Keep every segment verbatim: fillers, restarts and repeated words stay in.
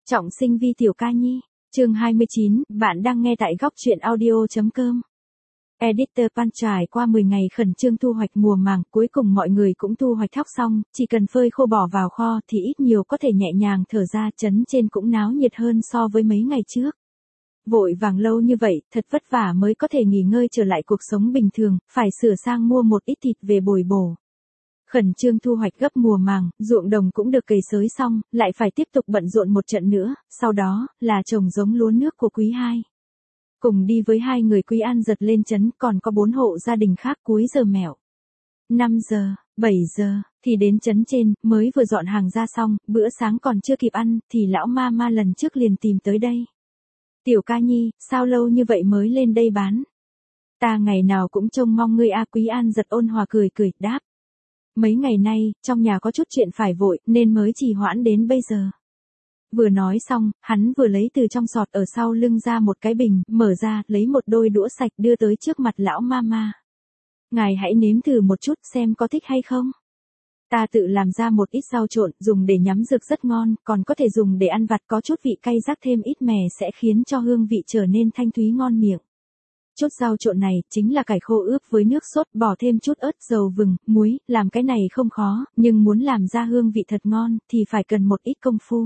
Trọng sinh vi tiểu ca nhi, chương hai mươi chín, bạn đang nghe tại góc truyện audio.com. Editor Pan trải qua mười ngày khẩn trương thu hoạch mùa màng, cuối cùng mọi người cũng thu hoạch thóc xong, chỉ cần phơi khô bỏ vào kho thì ít nhiều có thể nhẹ nhàng thở ra, trấn trên cũng náo nhiệt hơn so với mấy ngày trước. Vội vàng lâu như vậy, thật vất vả mới có thể nghỉ ngơi trở lại cuộc sống bình thường, phải sửa sang mua một ít thịt về bồi bổ. Khẩn trương thu hoạch gấp mùa màng, ruộng đồng cũng được cày xới xong, lại phải tiếp tục bận rộn một trận nữa, sau đó là trồng giống lúa nước của quý hai. Cùng đi với hai người Quý An giật lên trấn, còn có bốn hộ gia đình khác cuối giờ mẹo. năm giờ, bảy giờ, thì đến trấn trên, mới vừa dọn hàng ra xong, bữa sáng còn chưa kịp ăn, thì lão ma ma lần trước liền tìm tới đây. Tiểu ca nhi, sao lâu như vậy mới lên đây bán? Ta ngày nào cũng trông mong ngươi a. Quý An giật ôn hòa cười cười, đáp. Mấy ngày nay, trong nhà có chút chuyện phải vội, nên mới trì hoãn đến bây giờ. Vừa nói xong, hắn vừa lấy từ trong sọt ở sau lưng ra một cái bình, mở ra, lấy một đôi đũa sạch đưa tới trước mặt lão mama. Ngài hãy nếm thử một chút xem có thích hay không. Ta tự làm ra một ít rau trộn, dùng để nhắm rực rất ngon, còn có thể dùng để ăn vặt, có chút vị cay rắc thêm ít mè sẽ khiến cho hương vị trở nên thanh thúy ngon miệng. Chút rau trộn này chính là cải khô ướp với nước sốt, bỏ thêm chút ớt, dầu vừng, muối, làm cái này không khó, nhưng muốn làm ra hương vị thật ngon thì phải cần một ít công phu.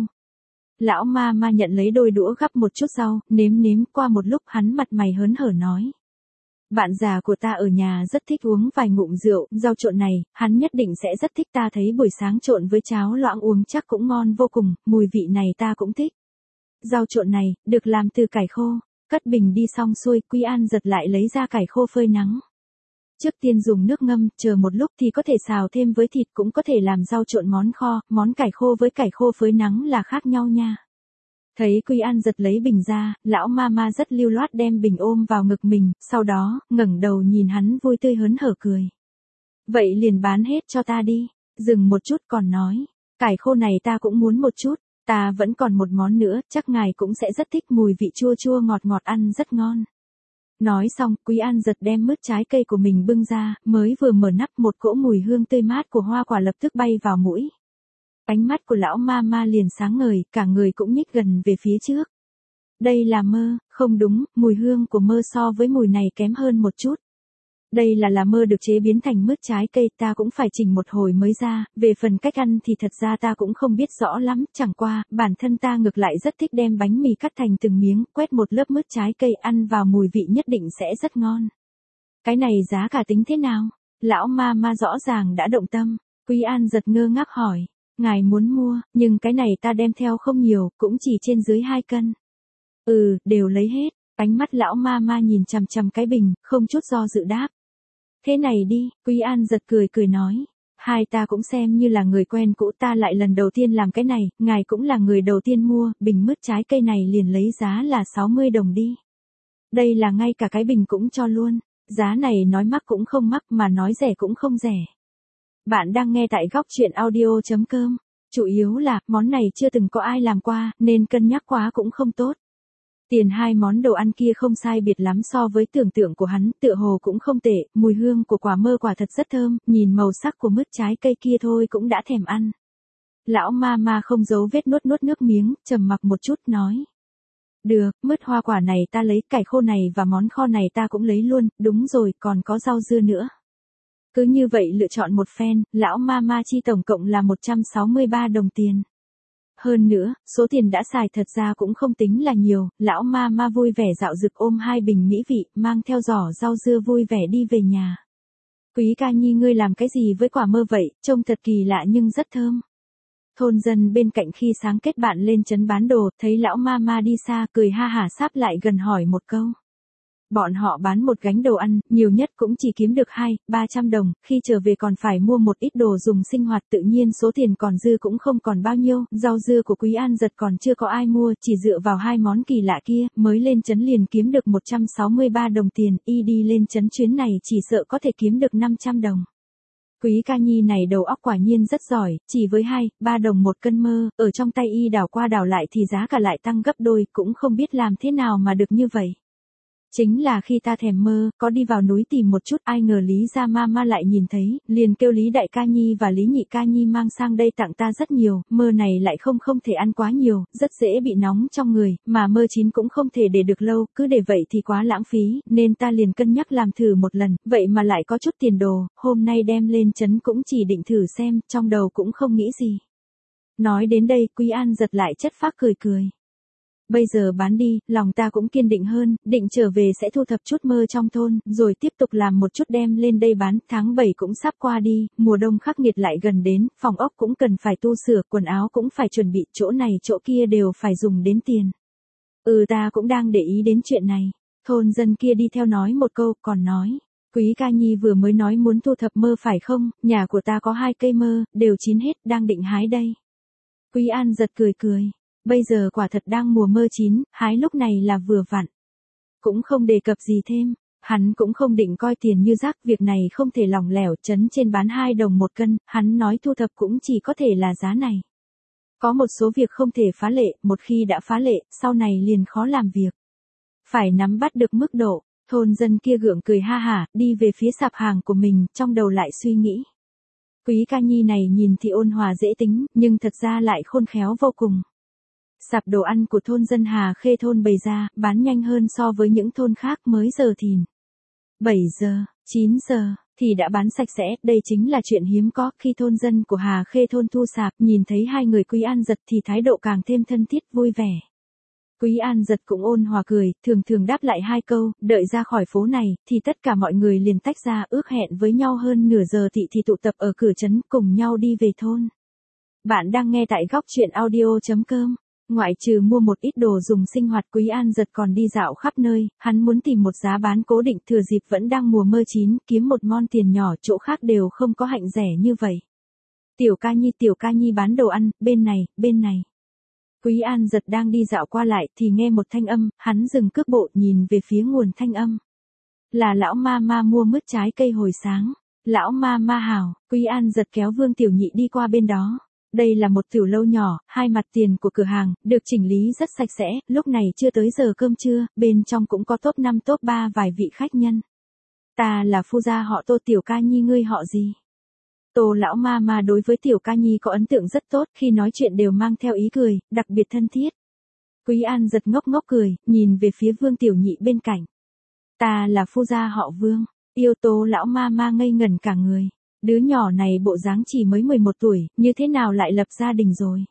Lão ma ma nhận lấy đôi đũa gắp một chút rau, nếm nếm, qua một lúc hắn mặt mày hớn hở nói. Bạn già của ta ở nhà rất thích uống vài ngụm rượu, rau trộn này, hắn nhất định sẽ rất thích, ta thấy buổi sáng trộn với cháo loãng uống chắc cũng ngon vô cùng, mùi vị này ta cũng thích. Rau trộn này, được làm từ cải khô. Cất bình đi xong xuôi, Quý An giật lại lấy ra cải khô phơi nắng. Trước tiên dùng nước ngâm, chờ một lúc thì có thể xào thêm với thịt, cũng có thể làm rau trộn món kho, món cải khô với cải khô phơi nắng là khác nhau nha. Thấy Quý An giật lấy bình ra, lão ma ma rất lưu loát đem bình ôm vào ngực mình, sau đó, ngẩng đầu nhìn hắn vui tươi hớn hở cười. Vậy liền bán hết cho ta đi, dừng một chút còn nói, cải khô này ta cũng muốn một chút. Ta vẫn còn một món nữa, chắc ngài cũng sẽ rất thích, mùi vị chua chua ngọt ngọt ăn rất ngon. Nói xong, Quý An giật đem mứt trái cây của mình bưng ra, mới vừa mở nắp một cỗ mùi hương tươi mát của hoa quả lập tức bay vào mũi. Ánh mắt của lão ma ma liền sáng ngời, cả người cũng nhích gần về phía trước. Đây là mơ, không đúng, mùi hương của mơ so với mùi này kém hơn một chút. Đây là là mơ được chế biến thành mứt trái cây, ta cũng phải chỉnh một hồi mới ra, về phần cách ăn thì thật ra ta cũng không biết rõ lắm, chẳng qua, bản thân ta ngược lại rất thích đem bánh mì cắt thành từng miếng, quét một lớp mứt trái cây ăn vào mùi vị nhất định sẽ rất ngon. Cái này giá cả tính thế nào? Lão ma ma rõ ràng đã động tâm, Quý An giật ngơ ngác hỏi, ngài muốn mua, nhưng cái này ta đem theo không nhiều, cũng chỉ trên dưới hai cân. Ừ, đều lấy hết, ánh mắt lão ma ma nhìn chằm chằm cái bình, không chút do dự đáp. Thế này đi, Quý An giật cười cười nói. Hai ta cũng xem như là người quen cũ, ta lại lần đầu tiên làm cái này, ngài cũng là người đầu tiên mua, bình mứt trái cây này liền lấy giá là sáu mươi đồng đi. Đây là ngay cả cái bình cũng cho luôn, giá này nói mắc cũng không mắc mà nói rẻ cũng không rẻ. Bạn đang nghe tại góc truyện audio.com, chủ yếu là món này chưa từng có ai làm qua, nên cân nhắc quá cũng không tốt. Tiền hai món đồ ăn kia không sai biệt lắm so với tưởng tượng của hắn, tựa hồ cũng không tệ, mùi hương của quả mơ quả thật rất thơm, nhìn màu sắc của mứt trái cây kia thôi cũng đã thèm ăn. Lão ma ma không giấu vết nuốt nuốt nước miếng, trầm mặc một chút nói. Được, mứt hoa quả này ta lấy, cải khô này và món kho này ta cũng lấy luôn, đúng rồi, còn có rau dưa nữa. Cứ như vậy lựa chọn một phen, lão ma ma chi tổng cộng là một trăm sáu mươi ba đồng tiền. Hơn nữa, số tiền đã xài thật ra cũng không tính là nhiều, lão ma ma vui vẻ dạo dực ôm hai bình mỹ vị, mang theo giỏ rau dưa vui vẻ đi về nhà. Quý ca nhi ngươi làm cái gì với quả mơ vậy, trông thật kỳ lạ nhưng rất thơm. Thôn dân bên cạnh khi sáng kết bạn lên trấn bán đồ, thấy lão ma ma đi xa cười ha hả sáp lại gần hỏi một câu. Bọn họ bán một gánh đồ ăn, nhiều nhất cũng chỉ kiếm được hai, ba trăm đồng, khi trở về còn phải mua một ít đồ dùng sinh hoạt, tự nhiên số tiền còn dư cũng không còn bao nhiêu, rau dưa của Quý An giật còn chưa có ai mua, chỉ dựa vào hai món kỳ lạ kia, mới lên trấn liền kiếm được một trăm sáu mươi ba đồng tiền, y đi lên trấn chuyến này chỉ sợ có thể kiếm được năm trăm đồng. Quý ca nhi này đầu óc quả nhiên rất giỏi, chỉ với hai, ba đồng một cân mơ, ở trong tay y đảo qua đảo lại thì giá cả lại tăng gấp đôi, cũng không biết làm thế nào mà được như vậy. Chính là khi ta thèm mơ, có đi vào núi tìm một chút, ai ngờ Lý gia ma ma lại nhìn thấy, liền kêu Lý đại ca nhi và Lý nhị ca nhi mang sang đây tặng ta rất nhiều, mơ này lại không không thể ăn quá nhiều, rất dễ bị nóng trong người, mà mơ chín cũng không thể để được lâu, cứ để vậy thì quá lãng phí, nên ta liền cân nhắc làm thử một lần, vậy mà lại có chút tiền đồ, hôm nay đem lên trấn cũng chỉ định thử xem, trong đầu cũng không nghĩ gì. Nói đến đây, Quý An giật lại chất phác cười cười. Bây giờ bán đi, lòng ta cũng kiên định hơn, định trở về sẽ thu thập chút mơ trong thôn, rồi tiếp tục làm một chút đem lên đây bán, tháng bảy cũng sắp qua đi, mùa đông khắc nghiệt lại gần đến, phòng ốc cũng cần phải tu sửa, quần áo cũng phải chuẩn bị, chỗ này chỗ kia đều phải dùng đến tiền. Ừ ta cũng đang để ý đến chuyện này. Thôn dân kia đi theo nói một câu, còn nói, Quý ca nhi vừa mới nói muốn thu thập mơ phải không, nhà của ta có hai cây mơ, đều chín hết, đang định hái đây. Quý An giật cười cười. Bây giờ quả thật đang mùa mơ chín, hái lúc này là vừa vặn. Cũng không đề cập gì thêm, hắn cũng không định coi tiền như rác, việc này không thể lỏng lẻo, trấn trên bán hai đồng một cân, hắn nói thu thập cũng chỉ có thể là giá này. Có một số việc không thể phá lệ, một khi đã phá lệ, sau này liền khó làm việc. Phải nắm bắt được mức độ, thôn dân kia gượng cười ha hả, đi về phía sạp hàng của mình, trong đầu lại suy nghĩ. Quý ca nhi này nhìn thì ôn hòa dễ tính, nhưng thật ra lại khôn khéo vô cùng. Sạp đồ ăn của thôn dân Hà Khê thôn bày ra, bán nhanh hơn so với những thôn khác, mới giờ thìn. bảy giờ, chín giờ, thì đã bán sạch sẽ, đây chính là chuyện hiếm có, khi thôn dân của Hà Khê thôn thu sạp, nhìn thấy hai người Quý An giật thì thái độ càng thêm thân thiết, vui vẻ. Quý An giật cũng ôn hòa cười, thường thường đáp lại hai câu, đợi ra khỏi phố này, thì tất cả mọi người liền tách ra, ước hẹn với nhau hơn nửa giờ thị thì tụ tập ở cửa trấn, cùng nhau đi về thôn. Bạn đang nghe tại góc truyện audio chấm com. Ngoại trừ mua một ít đồ dùng sinh hoạt, Quý An giật còn đi dạo khắp nơi, hắn muốn tìm một giá bán cố định, thừa dịp vẫn đang mùa mơ chín, kiếm một mon tiền nhỏ, chỗ khác đều không có hạnh rẻ như vậy. Tiểu ca nhi, tiểu ca nhi bán đồ ăn, bên này, bên này. Quý An giật đang đi dạo qua lại thì nghe một thanh âm, hắn dừng cước bộ nhìn về phía nguồn thanh âm. Là lão ma ma mua mứt trái cây hồi sáng. Lão ma ma hảo, Quý An giật kéo Vương Tiểu Nhị đi qua bên đó. Đây là một tiểu lâu nhỏ, hai mặt tiền của cửa hàng, được chỉnh lý rất sạch sẽ, lúc này chưa tới giờ cơm trưa, bên trong cũng có top năm top ba vài vị khách nhân. Ta là phu gia họ Tô, tiểu ca nhi ngươi họ gì? Tô lão ma ma đối với tiểu ca nhi có ấn tượng rất tốt, khi nói chuyện đều mang theo ý cười, đặc biệt thân thiết. Quý An giật ngốc ngốc cười, nhìn về phía Vương Tiểu Nhị bên cạnh. Ta là phu gia họ Vương, yêu Tô lão ma ma ngây ngẩn cả người. Đứa nhỏ này bộ dáng chỉ mới mười một tuổi, như thế nào lại lập gia đình rồi?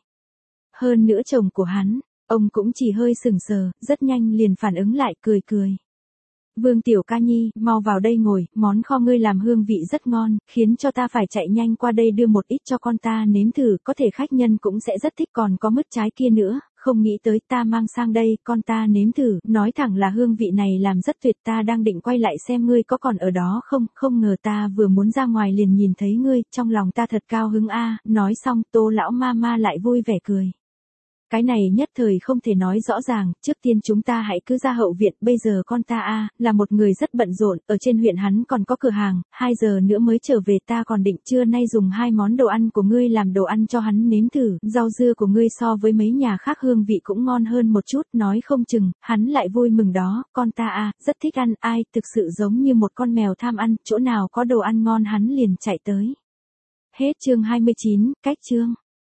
Hơn nữa chồng của hắn, ông cũng chỉ hơi sừng sờ, rất nhanh liền phản ứng lại, cười cười. Vương tiểu ca nhi, mau vào đây ngồi, món kho ngươi làm hương vị rất ngon, khiến cho ta phải chạy nhanh qua đây đưa một ít cho con ta nếm thử, có thể khách nhân cũng sẽ rất thích, còn có mứt trái kia nữa, không nghĩ tới ta mang sang đây, con ta nếm thử, nói thẳng là hương vị này làm rất tuyệt, ta đang định quay lại xem ngươi có còn ở đó không, không ngờ ta vừa muốn ra ngoài liền nhìn thấy ngươi, trong lòng ta thật cao hứng a. Nói xong Tô lão ma ma lại vui vẻ cười. Cái này nhất thời không thể nói rõ ràng, trước tiên chúng ta hãy cứ ra hậu viện, bây giờ con ta a là một người rất bận rộn, ở trên huyện hắn còn có cửa hàng, hai giờ nữa mới trở về, ta còn định trưa nay dùng hai món đồ ăn của ngươi làm đồ ăn cho hắn nếm thử, rau dưa của ngươi so với mấy nhà khác hương vị cũng ngon hơn một chút, nói không chừng, hắn lại vui mừng đó, con ta a rất thích ăn, ai, thực sự giống như một con mèo tham ăn, chỗ nào có đồ ăn ngon hắn liền chạy tới. Hết chương hai mươi chín, cách chương.